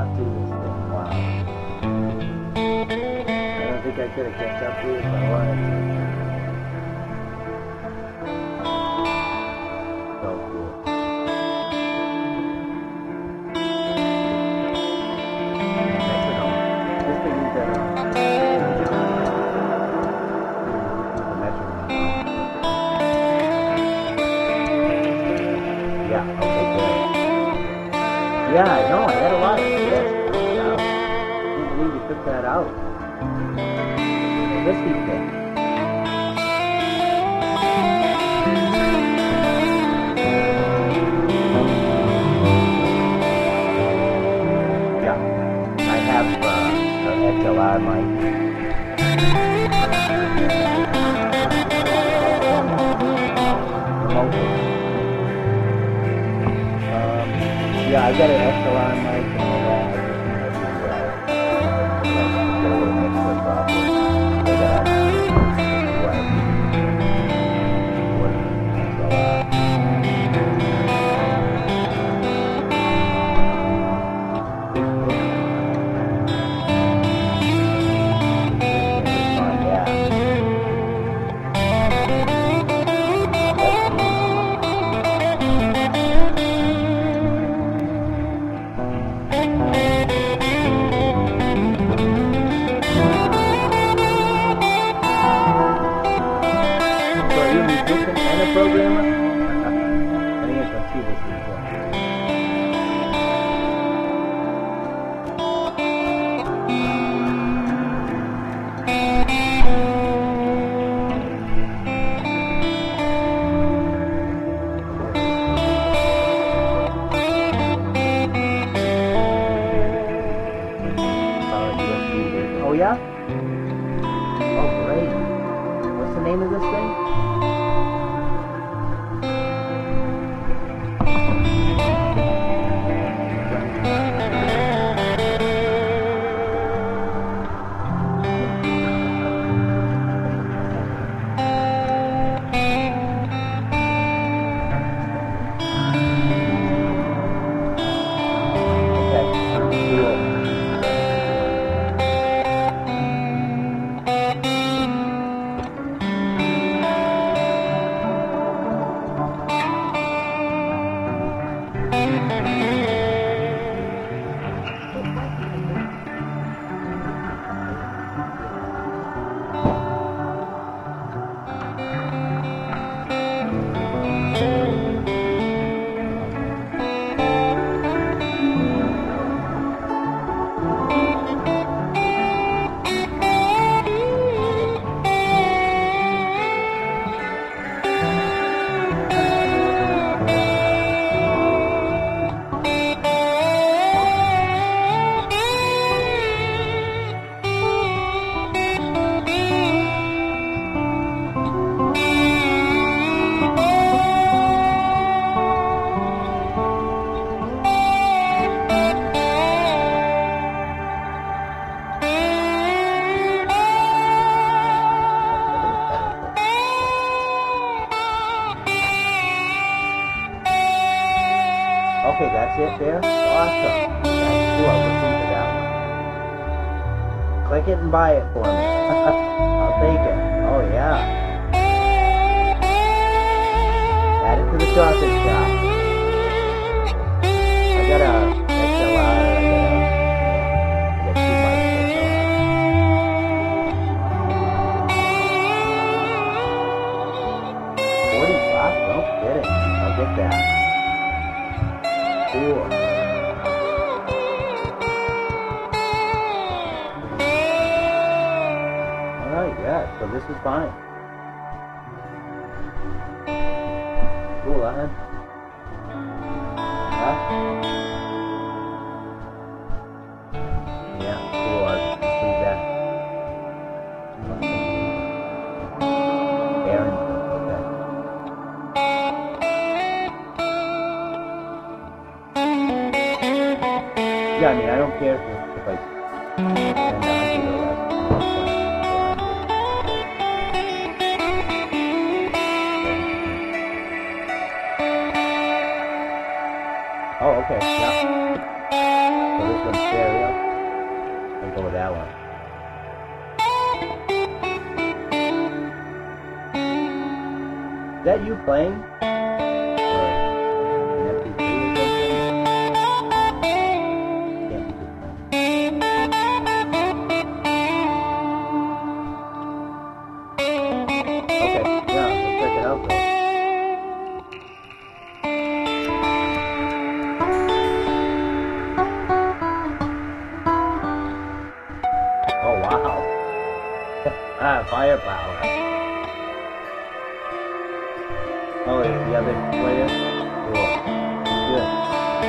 lot to this thing. Wow. I don't think I could have kept up with it if I wanted to. So cool. Metronome. This thing is the metronome. Yeah, okay, good. Yeah, I know, I had a lot of yes. Wow. I can't believe you took that out. This thing. Yeah, I have an XLR mic. Yeah, I got an XLR mic and all that. I just need to get a little mix with software. So that programmer? I think I can see this before. Oh yeah? Oh great. What's the name of this thing? Okay, that's it there? Awesome. That's cool. I'll look into that one. Click it and buy it for me. I'll take it. Oh, yeah. Add it to the sausage shop. I got a XLR. I got two mics XLR. $40? No kidding. I'll get that. Cool. Alright, yeah, so this is fine. Cool, huh? Huh? Yeah, cool. I'll just leave that. Aaron, okay. Yeah, I mean, I don't care if I spend $100 or less. Oh, okay, yeah. So this one's stereo. I'll go with that one. Is that you playing? Or an MP3 or something? Can't be just playing. Okay, yeah, we'll check it out though. Oh wow. Firepower. Oh, it's the other player? Cool. Good.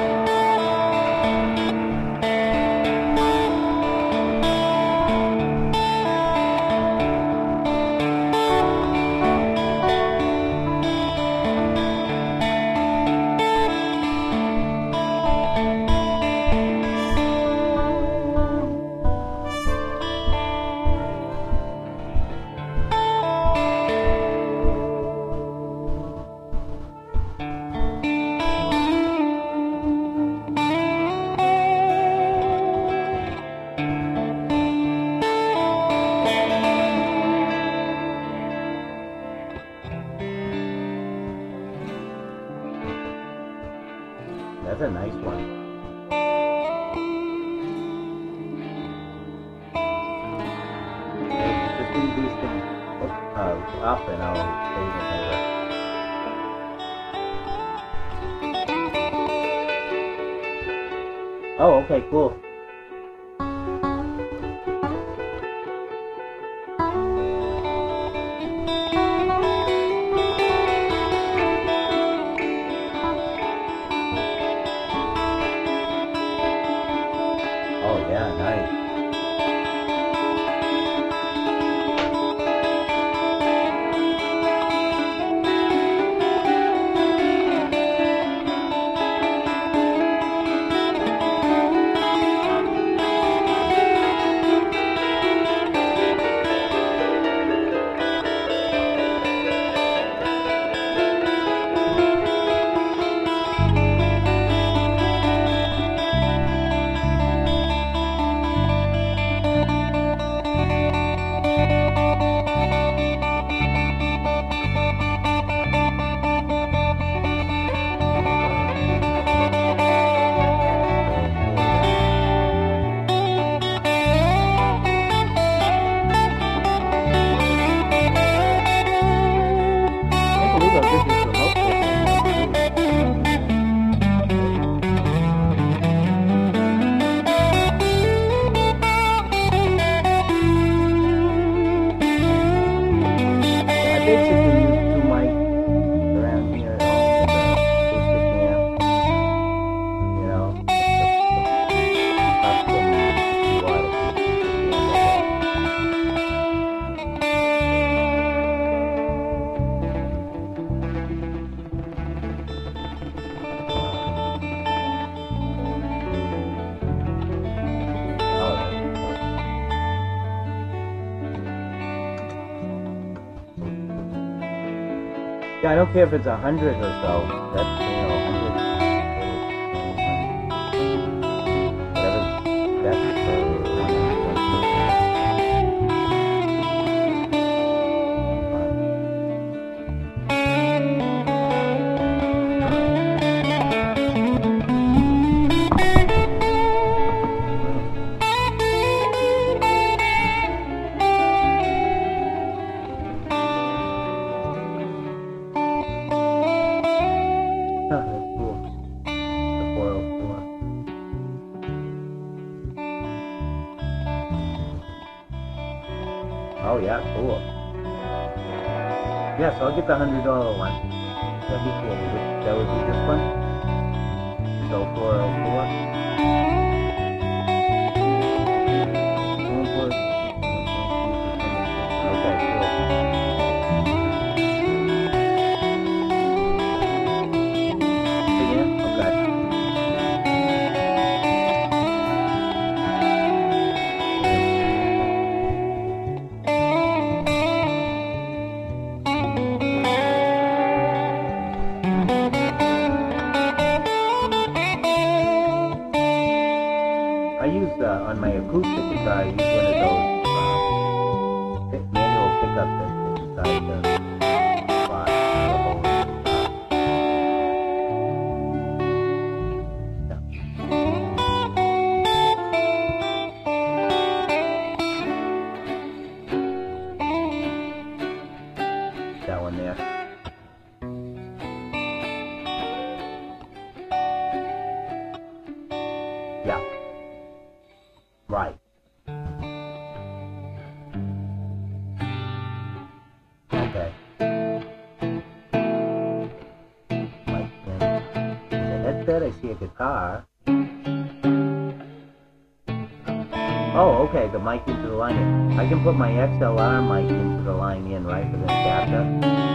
That's a nice one. Just leave these things up and I'll save them later. Oh, okay, cool. Oh yeah, nice. Yeah, I don't care if it's 100 or so. That's, you know, 100. Whatever's best for Oh yeah, cool. Yeah, so I'll get the $100 one. That'd be cool. That would be this one. So 404. Okay, cool. Again? Okay. on my acoustic guitar, I use one of those manual pickups that sit inside the box. That one there. Yeah. Right. Okay. Mic in. The headset, I see a guitar. Oh, okay, the mic into the line in. I can put my XLR mic into the line in, right, for the adapter?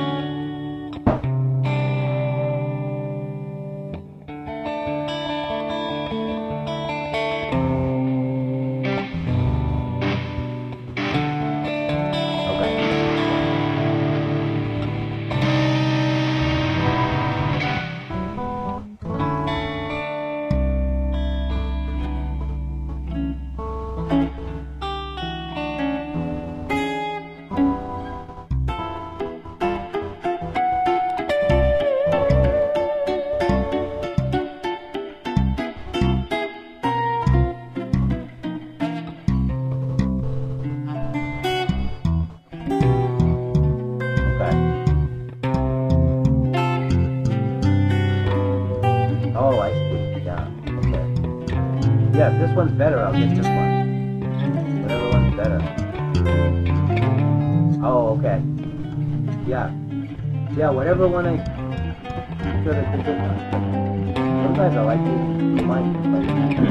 Oh, I see. Yeah. Okay. Yeah, if this one's better, I'll get this one. Whatever one's better. Oh, okay. Yeah. Yeah, whatever one I should have did this one. Sometimes I like using the mic, but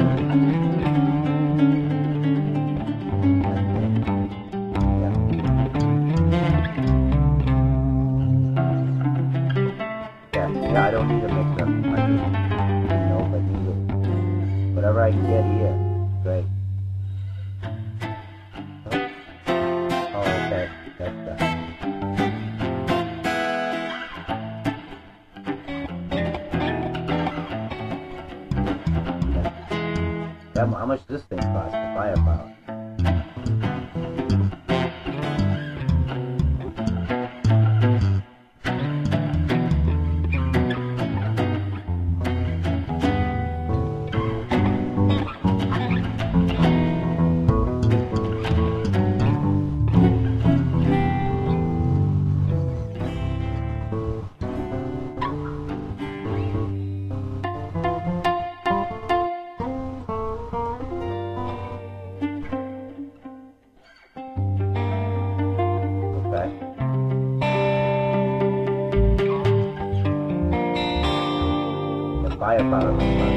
yeah, I don't need a mixer. I need, if I need it. Whatever I can get here, great. Oh, okay, that's that. How much does this thing cost? The firepower. Firepower was not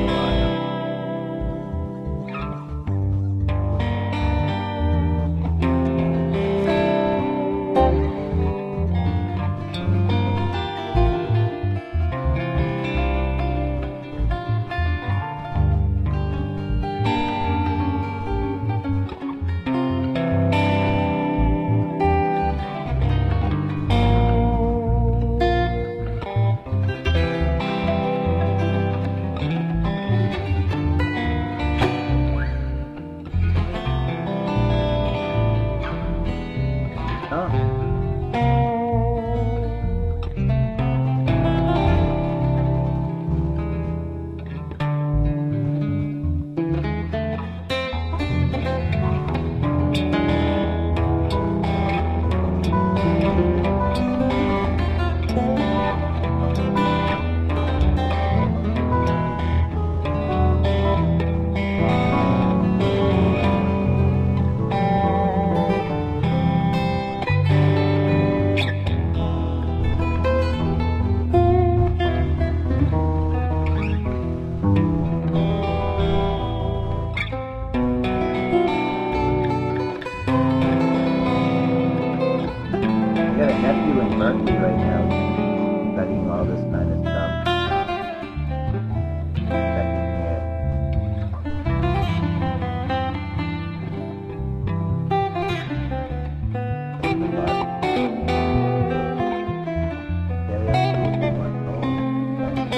Berkeley right now, studying all this kind of stuff.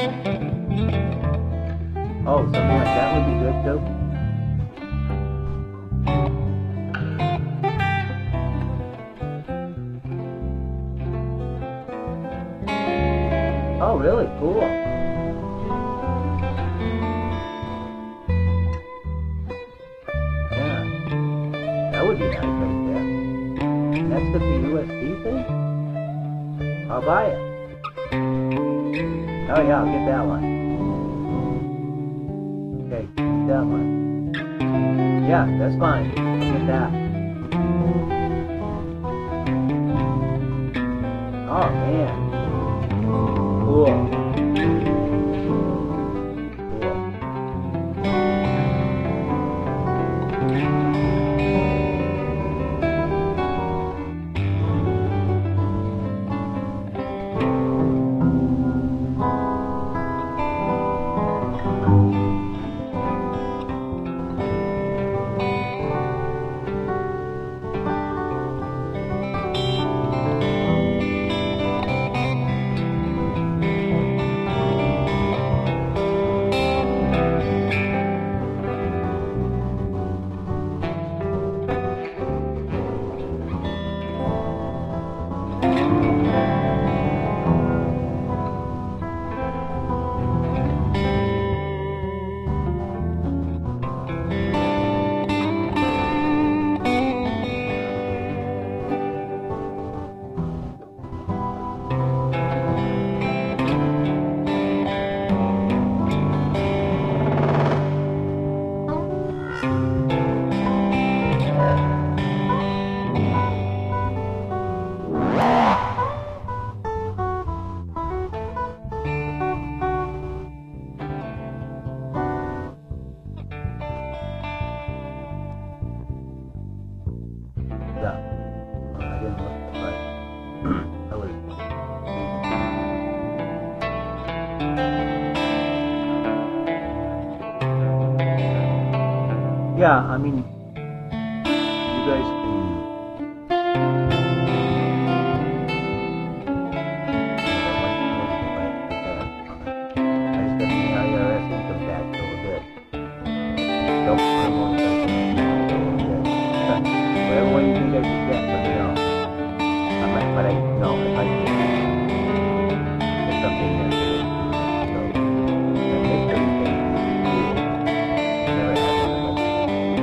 Oh, something like that would be good too. Okay. I'll buy it. Oh yeah, I'll get that one. Okay, get that one. Yeah, that's fine. I'll get that. Oh man. Cool. Yeah, I mean, you guys can. I just got the IRS income tax a little bit. Don't put them on the whatever one you think I should get, let me know. But I no, if I can. It's something that so I make everything cool. Never had one of those.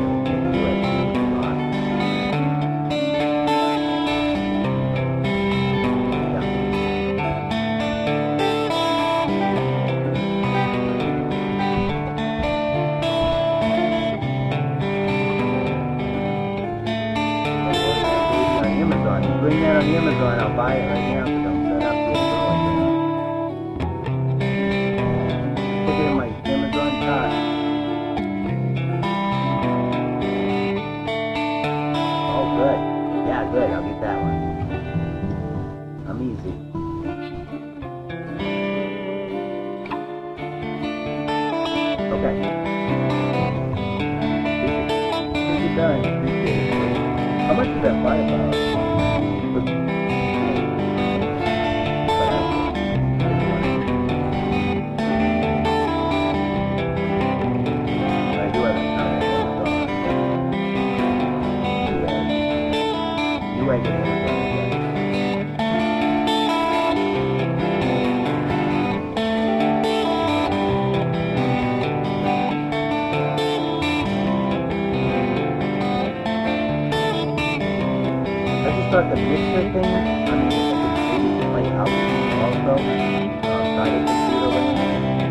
Bring that on Amazon, I'll buy it right now because I'm set up to put it in my Amazon cart. Oh, good. Yeah, good. I'll get that one. I'm easy. Okay. This is done. How much did that buy about? Start the mixer thing. I mean, it's my house also. Try to computer with it.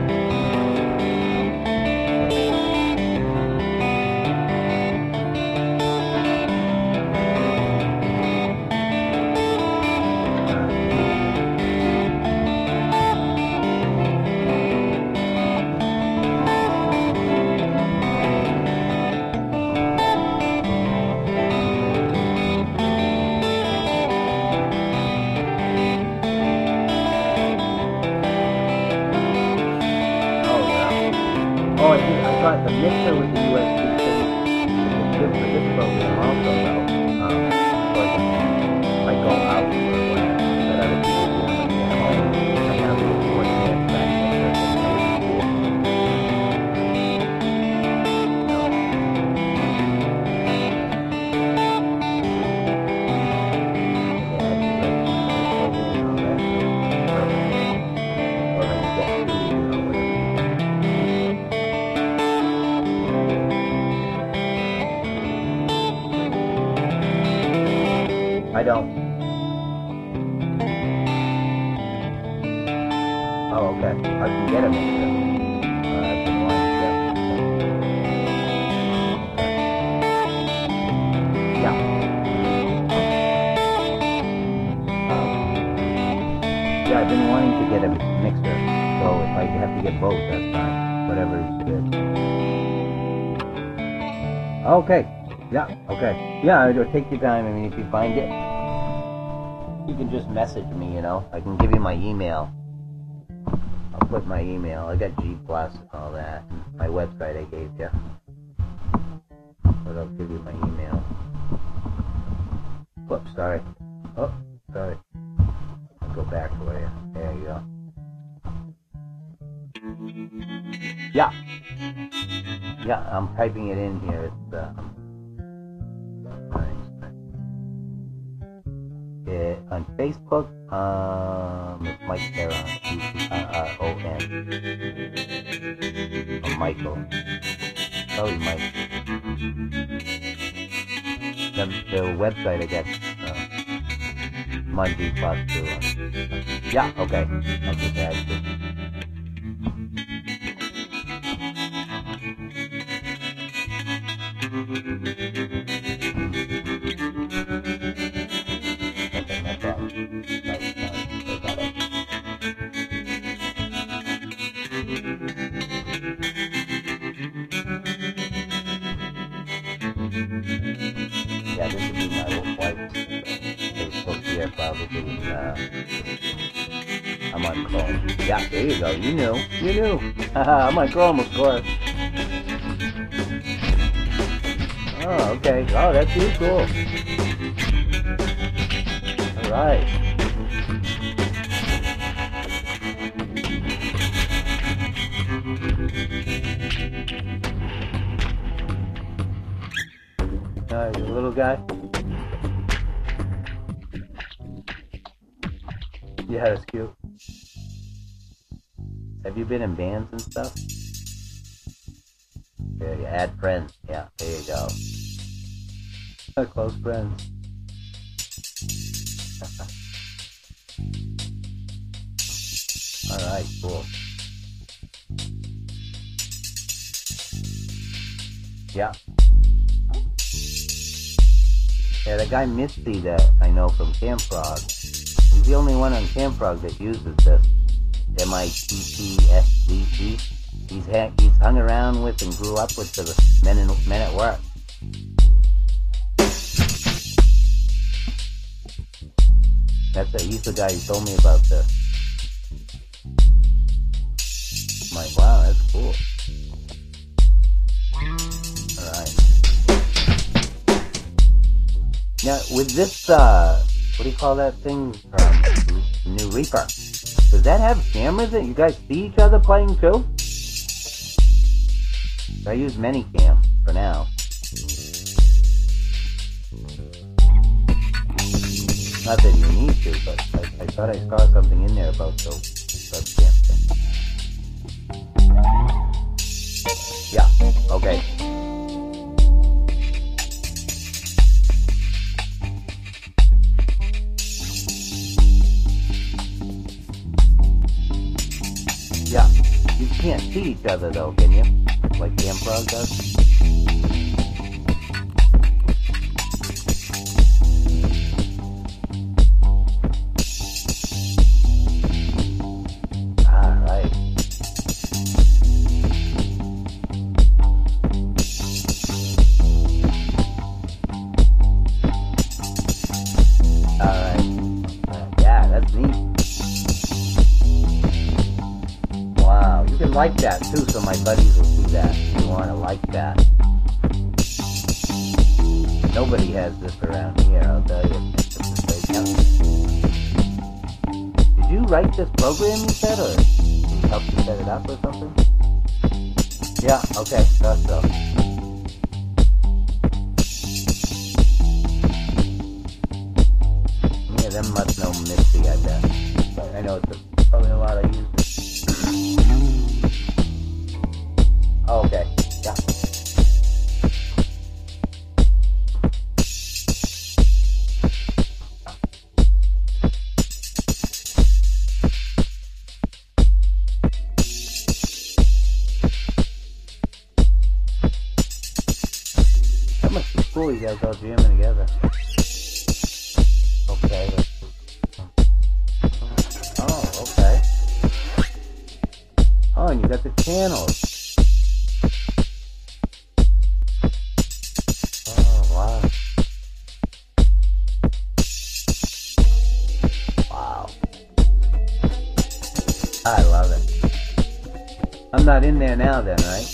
Oh, I got the mixer with the USB thing. It's good for this program also, though. So if I go out or whatever, that other people do it like that. I have a little more chance back there. I don't. I can get a mixer. I've been wanting to get. Yeah. Yeah, I've been wanting to get a mixer. So if I have to get both, that's fine. Whatever is good. Okay. Yeah, okay. Yeah, take your time. I mean, if you find it, you can just message me, you know. I can give you my email. I'll put my email. I got G Plus and all that. And my website I gave you. But I'll give you my email. Whoops, sorry. Oh, sorry. I'll go back for you. There you go. Yeah. Yeah, I'm typing it in here. It's, on Facebook, it's Mike Theron, R-O-N. Or Michael. Sorry, Mike. The website I got, Monday Plus too. Yeah, okay. I'll just add it. Yeah, this would be my wife's Facebook here, probably. I'm on Chrome. Yeah, there you go. You knew. You knew. I'm on Chrome, of course. Oh, okay. Oh, that's really cool. All right. You little guy? Yeah, that's cute. Have you been in bands and stuff? There you add friends. Yeah, there you go. Close friends. Alright, cool. Yeah. Yeah, the guy Misty that I know from Camp Frog, he's the only one on Camp Frog that uses this MITTSDC. He's hung around with and grew up with the men at work. He's the guy who told me about this. I'm like, wow, that's cool. Alright. Now, with this, what do you call that thing from New Reaper? Does that have cameras that you guys see each other playing too? I use Minicam for now. Not that you need to, but I thought I saw something in there about the webcam thing. Yeah, okay. Yeah, you can't see each other though, can you? Like Camp Frog does? Alright. Alright. Yeah, that's neat. Wow, you can like that too, so my buddies will see that. You want to like that. Nobody has this around here, I'll tell you. Did you write this program, you said, or did you help you set it up or something? Yeah, okay, thought so. Yeah, them must know Misty, I bet. But I know it's probably a lot of users. Oh, okay, yeah. cool. You guys all jamming together. Okay. Oh, okay. Oh, and you got the channels. Oh, wow. Wow. I love it. I'm not in there now then, right?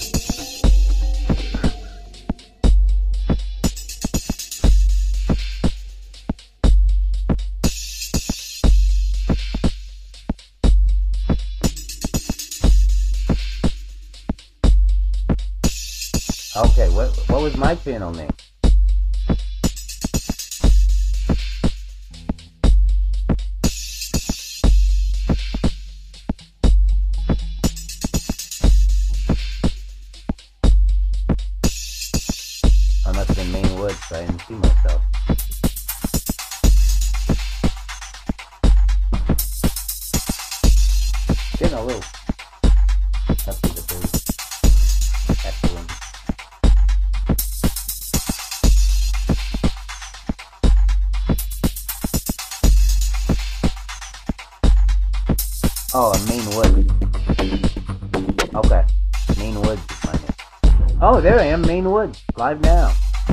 Okay, what was my channel name? I must have been Maine Woods, so I didn't see myself. Getting a little up to the booth. Excellent. Oh, Maine Woods. Okay. Maine Woods is my name. Oh, there I am, Maine Woods. Live now.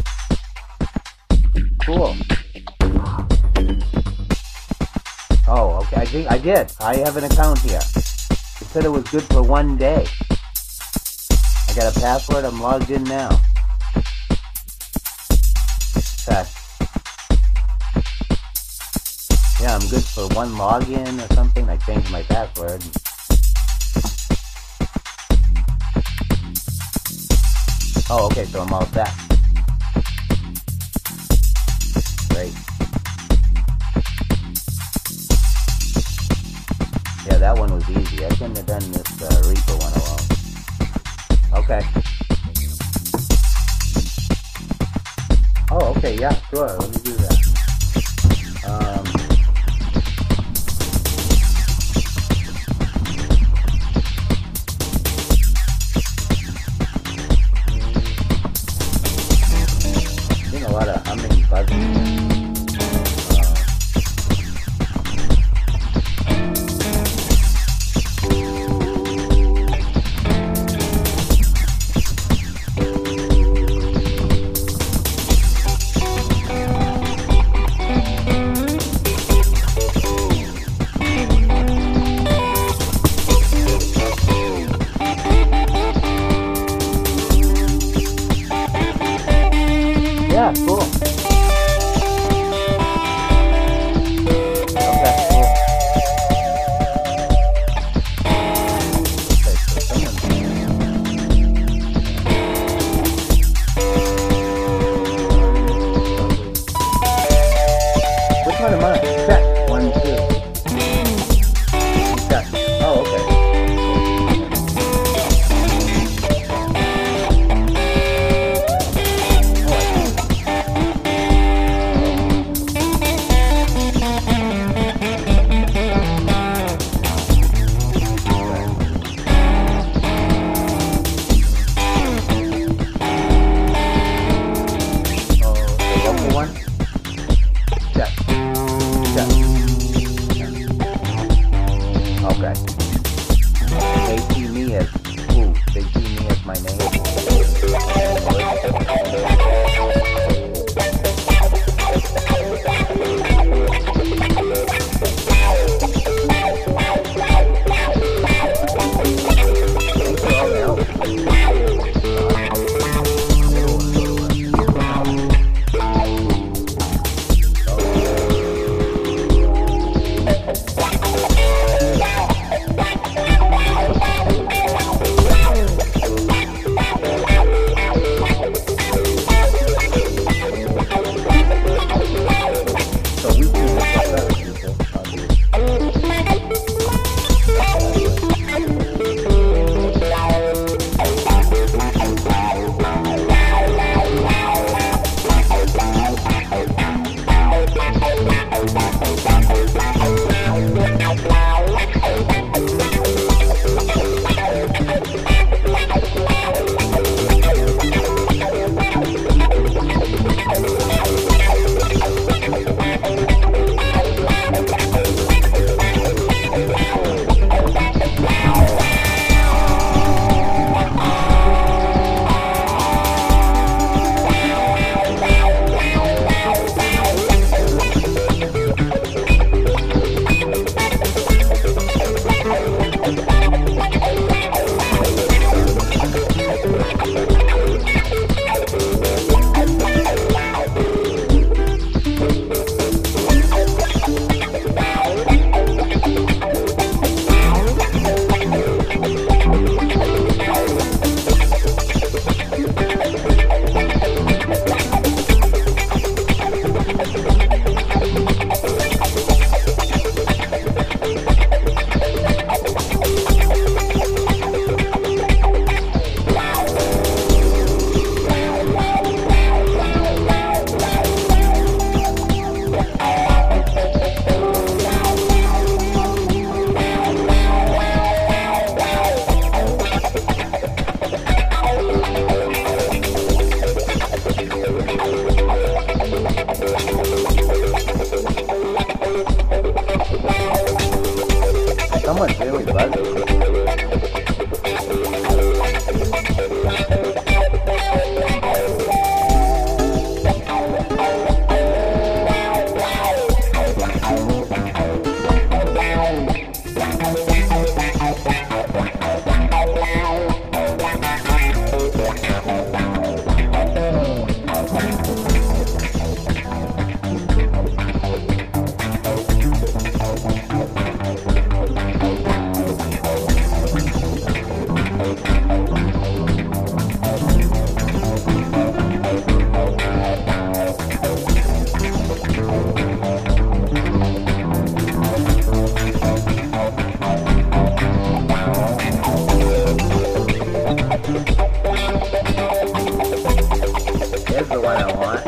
Cool. Oh, okay. I think I did. I have an account here. It said it was good for 1 day. I got a password. I'm logged in now. Okay. Yeah, I'm good for 1 login or something. I changed my password. Oh, okay, so I'm all set. Great. Yeah, that one was easy. I couldn't have done this Reaper one alone. Okay. Oh, okay, yeah, sure. Let me do that. A lot of humming, buzzing. Yeah, cool. Okay, cool. Okay, so someone's... Which one am I? Check. 1, 2. Check. Oh, okay. Okay. They see me as who? They see me as my name. Here's the one I want.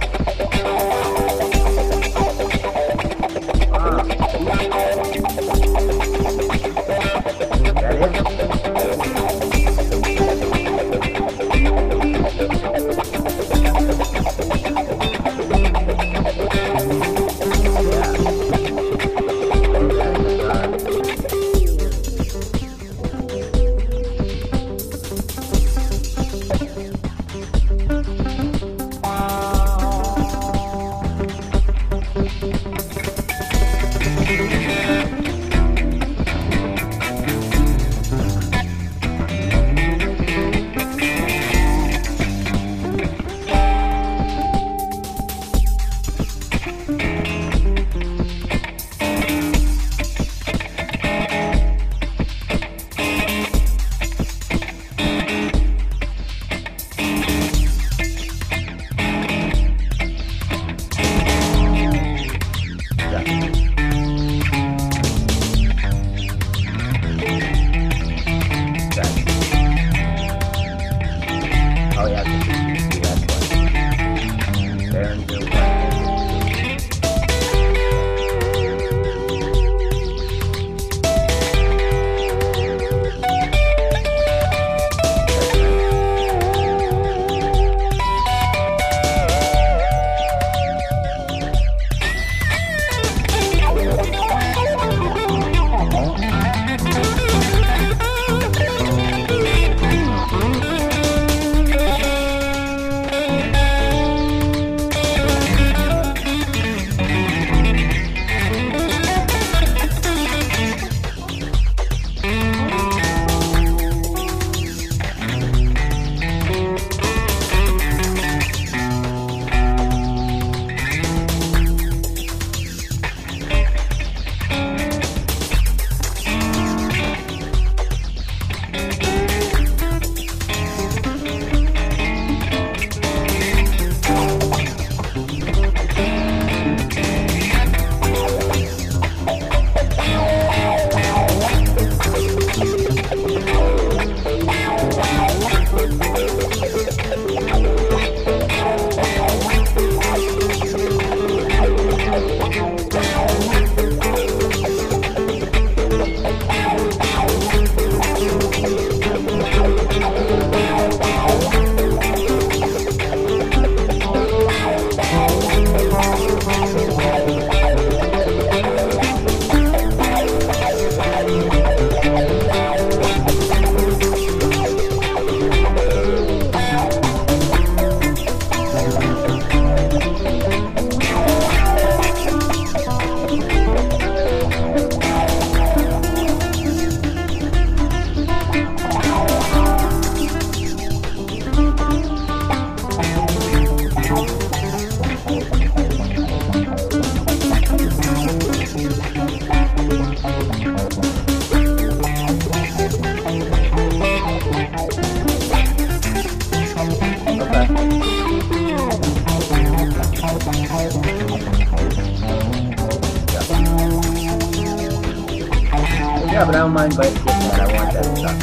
Yeah, but I don't mind biting that. I want that stuff.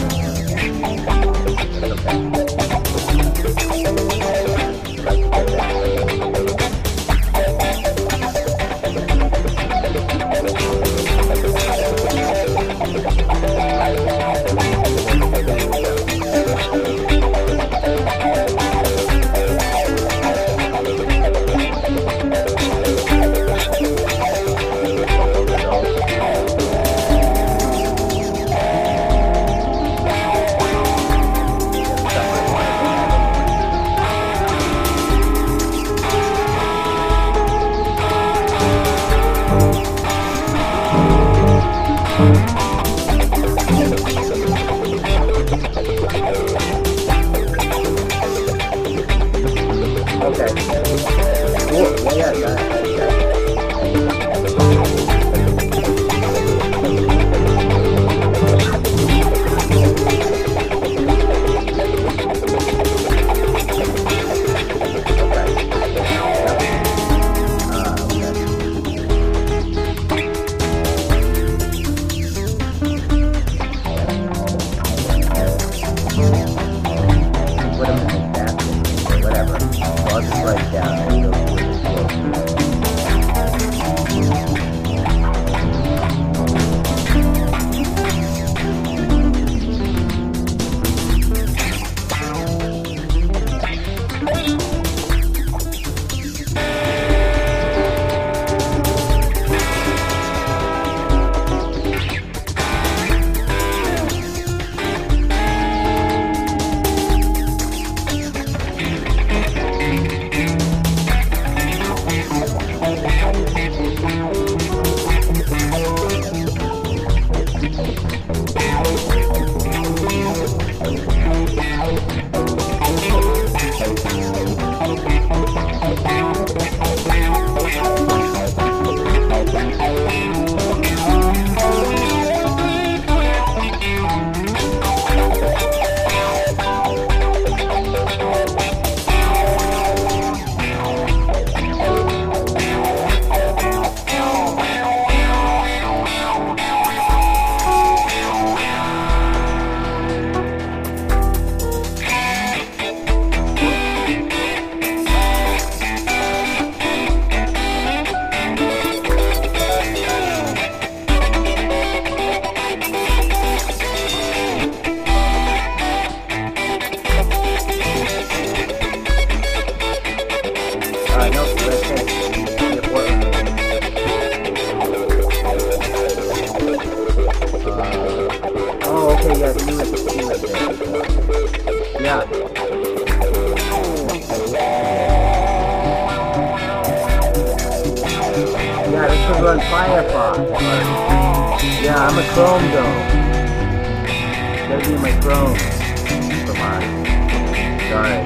I'm a Chrome dome. Gotta be my Chrome. Come on. Sorry.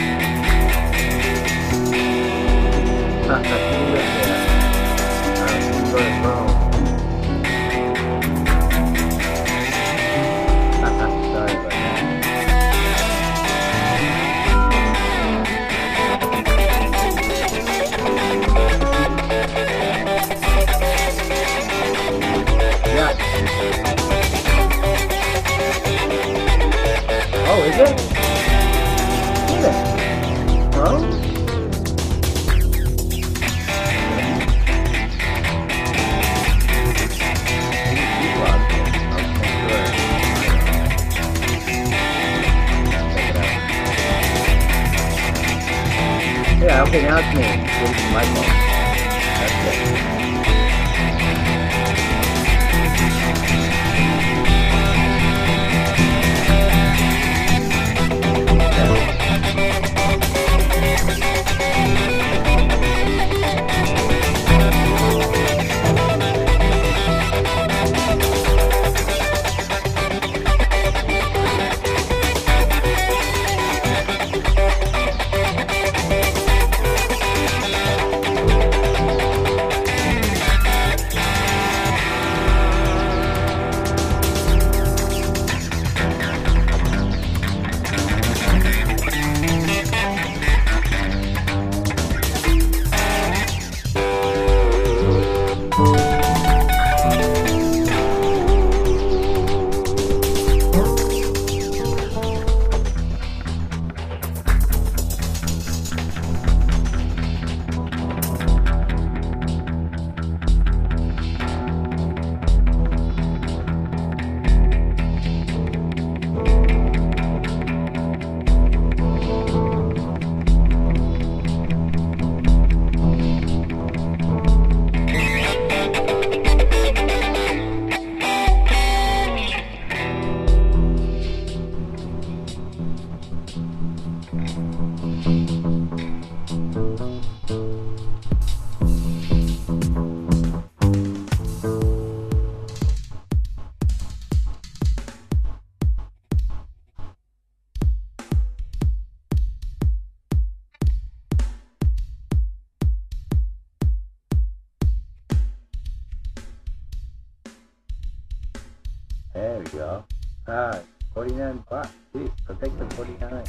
You live there. You go to Chrome. Sorry about that. Yeah. Oh, is it? Is it? Huh? Yeah, okay, now it's me. This is my phone. That's it. There we go. Ah, 49 bucks. Jeez, I'll take the 49.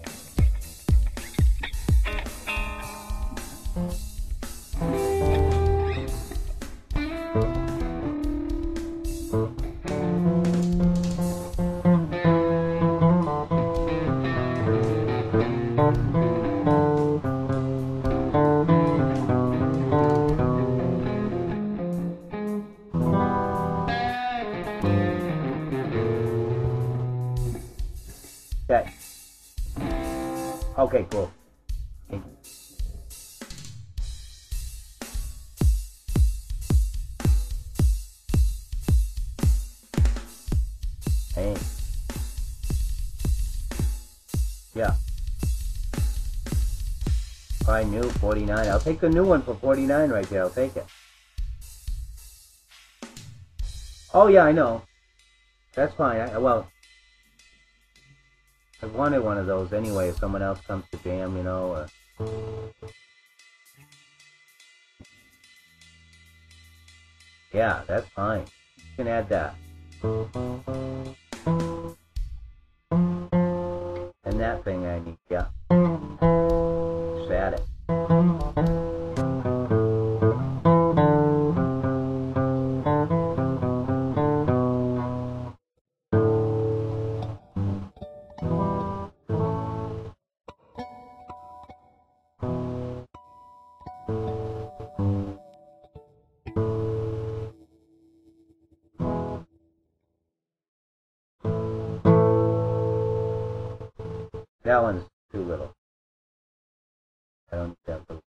Okay. Okay, cool. Hey. Yeah. Buy new 49. I'll take the new one for 49 right there. I'll take it. Oh yeah, I know. That's fine. Well, I wanted one of those anyway if someone else comes to jam, you know. Yeah, that's fine. You can add that. And that thing I need, yeah. Just add it. That one's too little. I don't need that little.